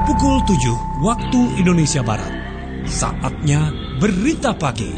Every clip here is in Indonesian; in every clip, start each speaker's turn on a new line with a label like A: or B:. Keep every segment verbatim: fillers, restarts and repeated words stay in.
A: Pukul tujuh waktu Indonesia Barat. Saatnya Berita Pagi.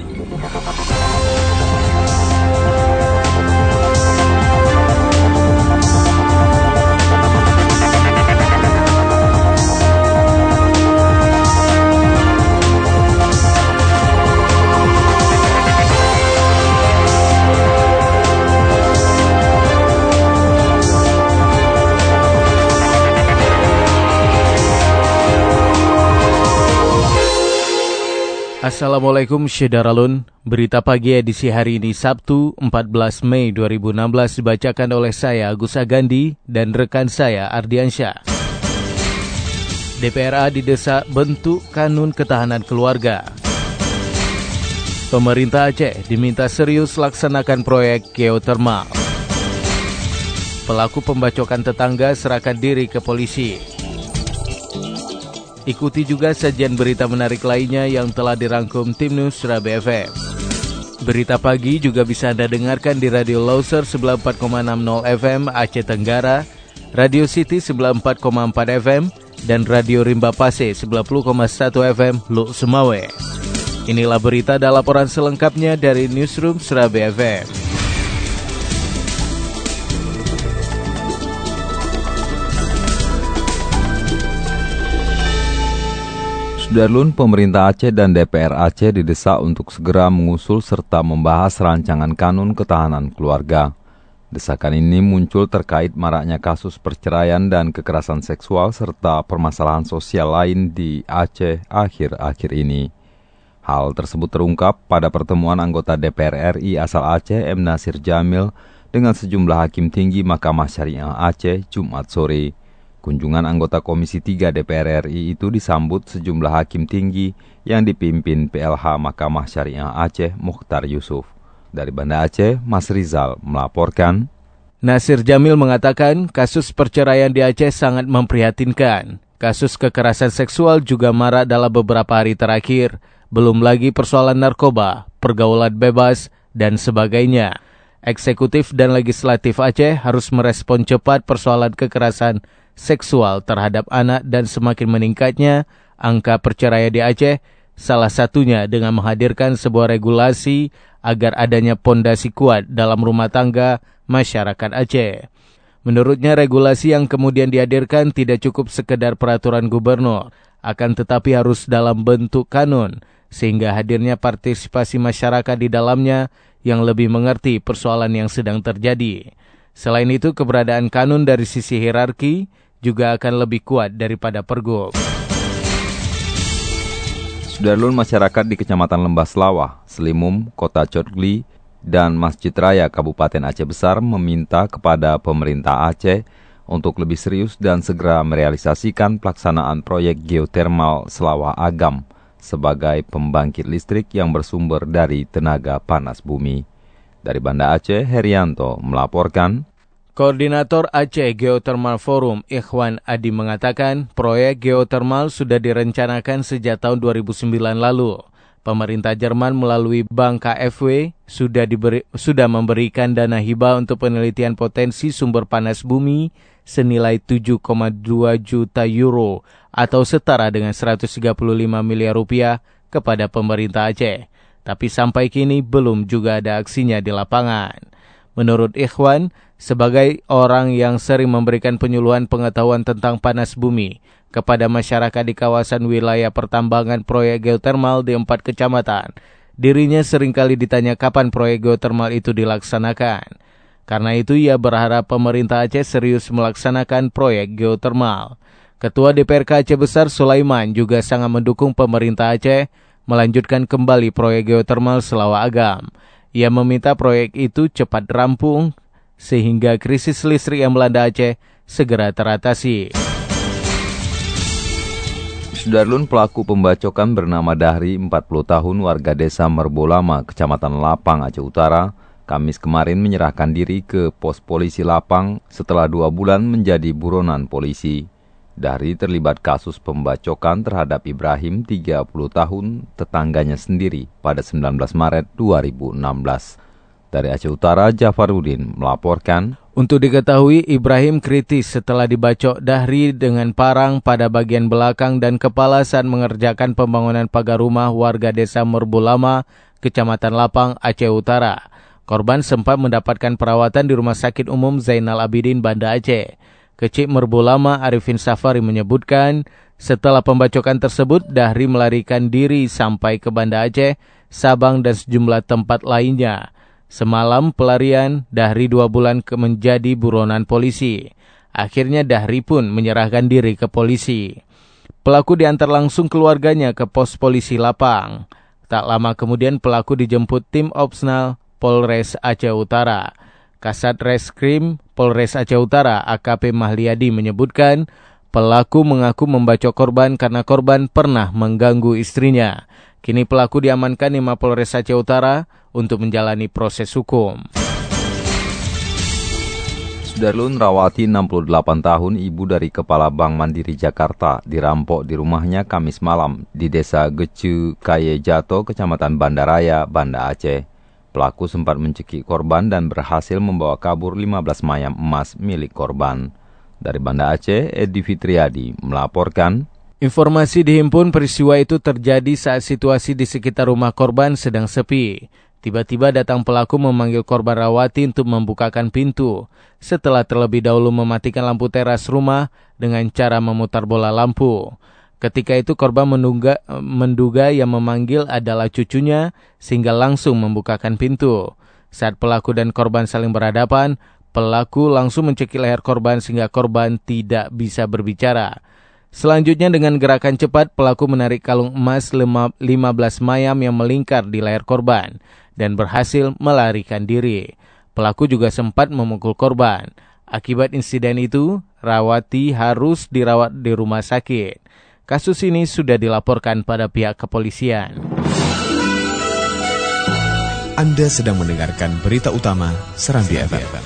B: Assalamualaikum Syedaralun. Berita pagi edisi hari ini Sabtu empat belas Mei dua ribu enam belas dibacakan oleh saya Agus Agandi dan rekan saya Ardiansyah. D P R A didesak bentuk kanun ketahanan keluarga. Pemerintah Aceh diminta serius laksanakan proyek geotermal. Pelaku pembacokan tetangga serahkan diri ke polisi. Ikuti juga sajian berita menarik lainnya yang telah dirangkum tim News Surabe F M. Berita pagi juga bisa Anda dengarkan di Radio Loser sembilan puluh empat koma enam nol F M Aceh Tenggara, Radio City sembilan puluh empat koma empat F M, dan Radio Rimba Pase sembilan puluh koma satu F M Luk Semawe. Inilah berita dan laporan selengkapnya dari Newsroom Surabe F M.
C: Sudarlun, pemerintah Aceh dan D P R Aceh didesak untuk segera mengusul serta membahas rancangan kanun ketahanan keluarga. Desakan ini muncul terkait maraknya kasus perceraian dan kekerasan seksual serta permasalahan sosial lain di Aceh akhir-akhir ini. Hal tersebut terungkap pada pertemuan anggota D P R R I asal Aceh M. Nasir Jamil dengan sejumlah hakim tinggi Mahkamah Syariah Aceh Jumat sore. Kunjungan anggota Komisi tiga D P R R I itu disambut sejumlah hakim tinggi yang dipimpin P L H Mahkamah Syariah Aceh Mukhtar Yusuf. Dari Banda Aceh, Mas Rizal melaporkan.
B: Nasir Jamil mengatakan kasus perceraian di Aceh sangat memprihatinkan. Kasus kekerasan seksual juga marak dalam beberapa hari terakhir. Belum lagi persoalan narkoba, pergaulan bebas, dan sebagainya. Eksekutif dan legislatif Aceh harus merespon cepat persoalan kekerasan seksual terhadap anak dan semakin meningkatnya angka perceraian di Aceh, salah satunya dengan menghadirkan sebuah regulasi agar adanya pondasi kuat dalam rumah tangga masyarakat Aceh. Menurutnya regulasi yang kemudian dihadirkan tidak cukup sekedar peraturan gubernur, akan tetapi harus dalam bentuk kanun, sehingga hadirnya partisipasi masyarakat di dalamnya yang lebih mengerti persoalan yang sedang terjadi. Selain itu, keberadaan kanun dari sisi hierarki juga akan lebih kuat daripada pergub.
C: Sudarlun, masyarakat di Kecamatan Lembah Selawah, Selimum, Kota Cotgli, dan Masjid Raya Kabupaten Aceh Besar meminta kepada pemerintah Aceh untuk lebih serius dan segera merealisasikan pelaksanaan proyek geotermal Selawah Agam sebagai pembangkit listrik yang bersumber dari tenaga panas bumi. Dari Banda Aceh, Herianto melaporkan.
B: Koordinator Aceh Geothermal Forum Ikhwan Adi mengatakan proyek geotermal sudah direncanakan sejak tahun dua ribu sembilan lalu. Pemerintah Jerman melalui Bank K F W sudah, diberi, sudah memberikan dana hibah untuk penelitian potensi sumber panas bumi senilai tujuh koma dua juta euro atau setara dengan seratus tiga puluh lima miliar rupiah kepada pemerintah Aceh. Tapi sampai kini belum juga ada aksinya di lapangan. Menurut Ikhwan, sebagai orang yang sering memberikan penyuluhan pengetahuan tentang panas bumi kepada masyarakat di kawasan wilayah pertambangan proyek geotermal di empat kecamatan, dirinya seringkali ditanya kapan proyek geotermal itu dilaksanakan. Karena itu ia berharap pemerintah Aceh serius melaksanakan proyek geotermal. Ketua D P R K Aceh Besar Sulaiman juga sangat mendukung pemerintah Aceh melanjutkan kembali proyek geotermal Selawah Agam. Ia meminta proyek itu cepat rampung sehingga krisis listrik yang melanda Aceh segera teratasi.
C: Sudarlun, pelaku pembacokan bernama Dahri, empat puluh tahun, warga desa Merbolama, Kecamatan Lapang, Aceh Utara, Kamis kemarin menyerahkan diri ke pos polisi Lapang setelah dua bulan menjadi buronan polisi. Dahri terlibat kasus pembacokan terhadap Ibrahim, tiga puluh tahun, tetangganya sendiri pada sembilan belas Maret dua ribu enam belas. Dari Aceh Utara, Jafarudin melaporkan.
B: Untuk diketahui, Ibrahim kritis setelah dibacok Dahri dengan parang pada bagian belakang dan kepala saat mengerjakan pembangunan pagar rumah warga desa Merbulama, Kecamatan Lapang, Aceh Utara. Korban sempat mendapatkan perawatan di Rumah Sakit Umum Zainal Abidin, Banda Aceh. Kecik Merbulama Arifin Safari menyebutkan, setelah pembacokan tersebut, Dahri melarikan diri sampai ke Banda Aceh, Sabang dan sejumlah tempat lainnya. Semalam pelarian, Dahri dua bulan ke menjadi buronan polisi. Akhirnya Dahri pun menyerahkan diri ke polisi. Pelaku diantar langsung keluarganya ke pos polisi Lapang. Tak lama kemudian pelaku dijemput tim Opsnal Polres Aceh Utara. Kasat Reskrim Polres Aceh Utara A K P Mahliadi menyebutkan, pelaku mengaku membacok korban karena korban pernah mengganggu istrinya. Kini pelaku diamankan di Mapolres Aceh Utara untuk menjalani proses hukum.
C: Sudarlun Rawati, enam puluh delapan tahun, ibu dari Kepala Bank Mandiri Jakarta, dirampok di rumahnya Kamis malam di Desa Gece Kaye Jato, Kecamatan Bandaraya, Banda Aceh. Pelaku sempat mencekik korban dan berhasil membawa kabur lima belas mayam emas milik korban. Dari Banda Aceh, Edi Fitriadi melaporkan.
B: Informasi dihimpun peristiwa itu terjadi saat situasi di sekitar rumah korban sedang sepi. Tiba-tiba datang pelaku memanggil korban Rawati untuk membukakan pintu. Setelah terlebih dahulu mematikan lampu teras rumah dengan cara memutar bola lampu. Ketika itu korban menduga, menduga yang memanggil adalah cucunya sehingga langsung membukakan pintu. Saat pelaku dan korban saling berhadapan, pelaku langsung mencekik leher korban sehingga korban tidak bisa berbicara. Selanjutnya dengan gerakan cepat, pelaku menarik kalung emas lima belas mayam yang melingkar di leher korban dan berhasil melarikan diri. Pelaku juga sempat memukul korban. Akibat insiden itu, Rawati harus dirawat di rumah sakit. Kasus ini sudah dilaporkan pada pihak kepolisian.
A: Anda sedang mendengarkan berita utama Serambi F M.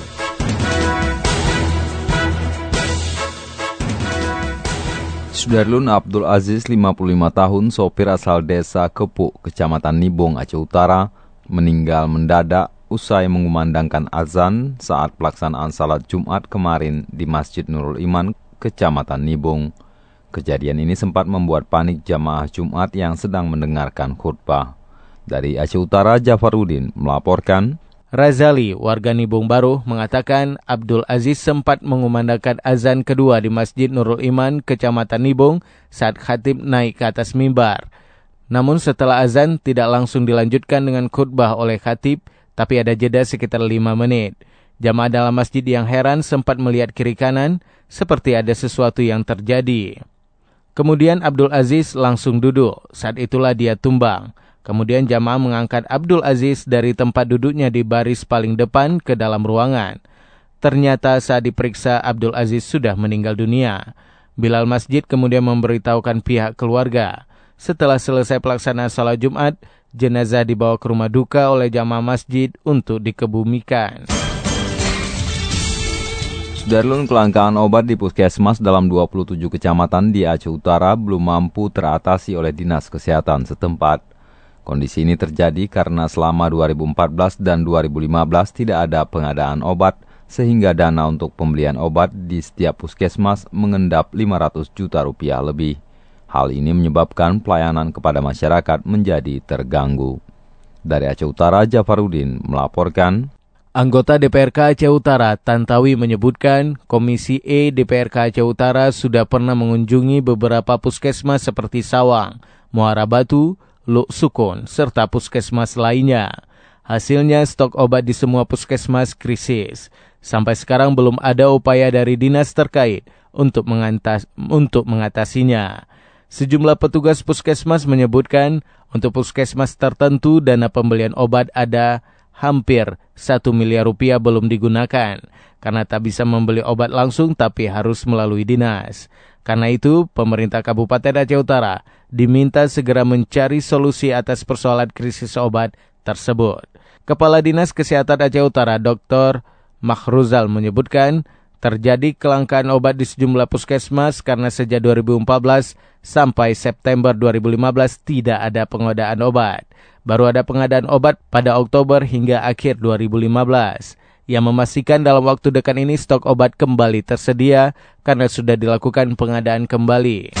C: Sudarlun Abdul Aziz, lima puluh lima tahun, sopir asal desa Kepuk, Kecamatan Nibong, Aceh Utara, meninggal mendadak usai mengumandangkan azan saat pelaksanaan salat Jumat kemarin di Masjid Nurul Iman, Kecamatan Nibong. Kejadian ini sempat membuat panik jamaah Jumat yang sedang mendengarkan khutbah. Dari Aceh Utara, Jafarudin melaporkan.
B: Razali, warga Nibong Baru, mengatakan Abdul Aziz sempat mengumandangkan azan kedua di Masjid Nurul Iman, Kecamatan Nibong, saat khatib naik ke atas mimbar. Namun setelah azan tidak langsung dilanjutkan dengan khutbah oleh khatib, tapi ada jeda sekitar lima menit. Jamaah dalam masjid yang heran sempat melihat kiri kanan, seperti ada sesuatu yang terjadi. Kemudian Abdul Aziz langsung duduk, saat itulah dia tumbang. Kemudian jamaah mengangkat Abdul Aziz dari tempat duduknya di baris paling depan ke dalam ruangan. Ternyata saat diperiksa Abdul Aziz sudah meninggal dunia. Bilal Masjid kemudian memberitahukan pihak keluarga. Setelah selesai pelaksanaan salat Jumat, jenazah dibawa ke rumah duka oleh jamaah masjid untuk dikebumikan.
C: Sudarlun, kelangkaan obat di puskesmas dalam dua puluh tujuh kecamatan di Aceh Utara belum mampu teratasi oleh Dinas Kesehatan setempat. Kondisi ini terjadi karena selama dua ribu empat belas dan dua ribu lima belas tidak ada pengadaan obat, sehingga dana untuk pembelian obat di setiap puskesmas mengendap lima ratus juta rupiah lebih. Hal ini menyebabkan pelayanan kepada masyarakat menjadi terganggu. Dari Aceh Utara, Jafarudin melaporkan.
B: Anggota D P R K Aceh Utara, Tantawi, menyebutkan Komisi E D P R K Aceh Utara sudah pernah mengunjungi beberapa puskesmas seperti Sawang, Muara Batu, Luk Sukun, serta puskesmas lainnya. Hasilnya stok obat di semua puskesmas krisis. Sampai sekarang belum ada upaya dari dinas terkait untuk, mengantas, untuk mengatasinya. Sejumlah petugas puskesmas menyebutkan untuk puskesmas tertentu dana pembelian obat ada hampir satu miliar rupiah belum digunakan karena tak bisa membeli obat langsung tapi harus melalui dinas. Karena itu, pemerintah Kabupaten Aceh Utara diminta segera mencari solusi atas persoalan krisis obat tersebut. Kepala Dinas Kesehatan Aceh Utara, Doktor Makhruzal, menyebutkan terjadi kelangkaan obat di sejumlah puskesmas karena sejak dua ribu empat belas sampai September dua ribu lima belas tidak ada pengadaan obat. Baru ada pengadaan obat pada Oktober hingga akhir dua ribu lima belas. yang memastikan dalam waktu dekat ini stok obat kembali tersedia karena sudah dilakukan pengadaan kembali.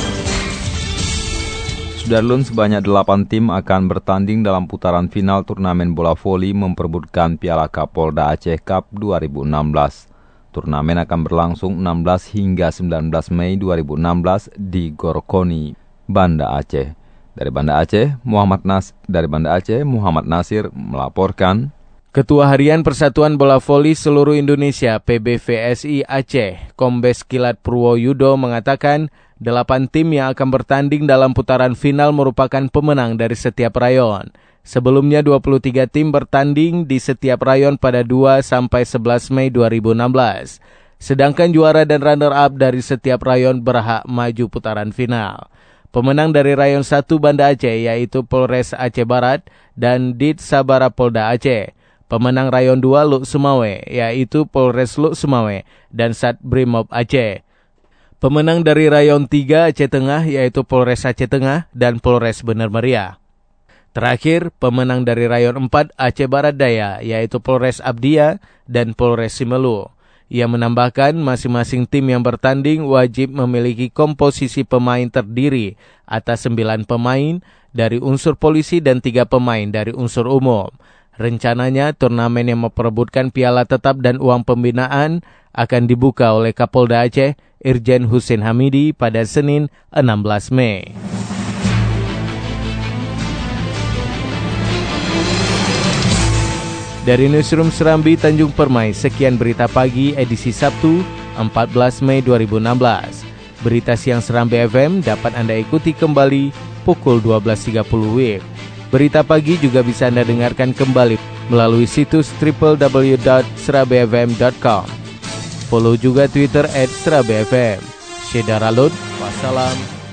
C: Sudarlun, sebanyak delapan tim akan bertanding dalam putaran final turnamen bola voli memperebutkan Piala Kapolda Aceh Cup dua ribu enam belas. Turnamen akan berlangsung enam belas hingga sembilan belas Mei dua ribu enam belas di Gorkoni, Banda Aceh. Dari Banda Aceh, Muhammad Nas dari Banda Aceh, Muhammad Nasir melaporkan.
B: Ketua Harian Persatuan Bola Voli Seluruh Indonesia P B V S I Aceh, Kombes Kilat Purwoyudo mengatakan delapan tim yang akan bertanding dalam putaran final merupakan pemenang dari setiap rayon. Sebelumnya dua puluh tiga tim bertanding di setiap rayon pada dua sampai sebelas Mei dua ribu enam belas. Sedangkan juara dan runner-up dari setiap rayon berhak maju putaran final. Pemenang dari rayon satu Banda Aceh yaitu Polres Aceh Barat dan Dit Sabara Polda Aceh. Pemenang rayon dua Luk Sumawe yaitu Polres Luk Sumawe dan Sat Brimob Aceh. Pemenang dari rayon tiga Aceh Tengah yaitu Polres Aceh Tengah dan Polres Bener Meriah. Terakhir, pemenang dari rayon empat Aceh Barat Daya yaitu Polres Abdia dan Polres Simelu. Ia menambahkan masing-masing tim yang bertanding wajib memiliki komposisi pemain terdiri atas sembilan pemain dari unsur polisi dan tiga pemain dari unsur umum. Rencananya, turnamen yang memperebutkan piala tetap dan uang pembinaan akan dibuka oleh Kapolda Aceh, Irjen Husin Hamidi pada Senin enam belas Mei. Dari Newsroom Serambi Tanjung Permai, sekian berita pagi edisi Sabtu empat belas Mei dua ribu enam belas. Berita siang Serambi F M dapat Anda ikuti kembali pukul dua belas tiga puluh W I B. Berita pagi juga bisa Anda dengarkan kembali melalui situs w w w dot serabi f m dot com. Follow juga Twitter at serabi f m. Syedar Alud, wassalam.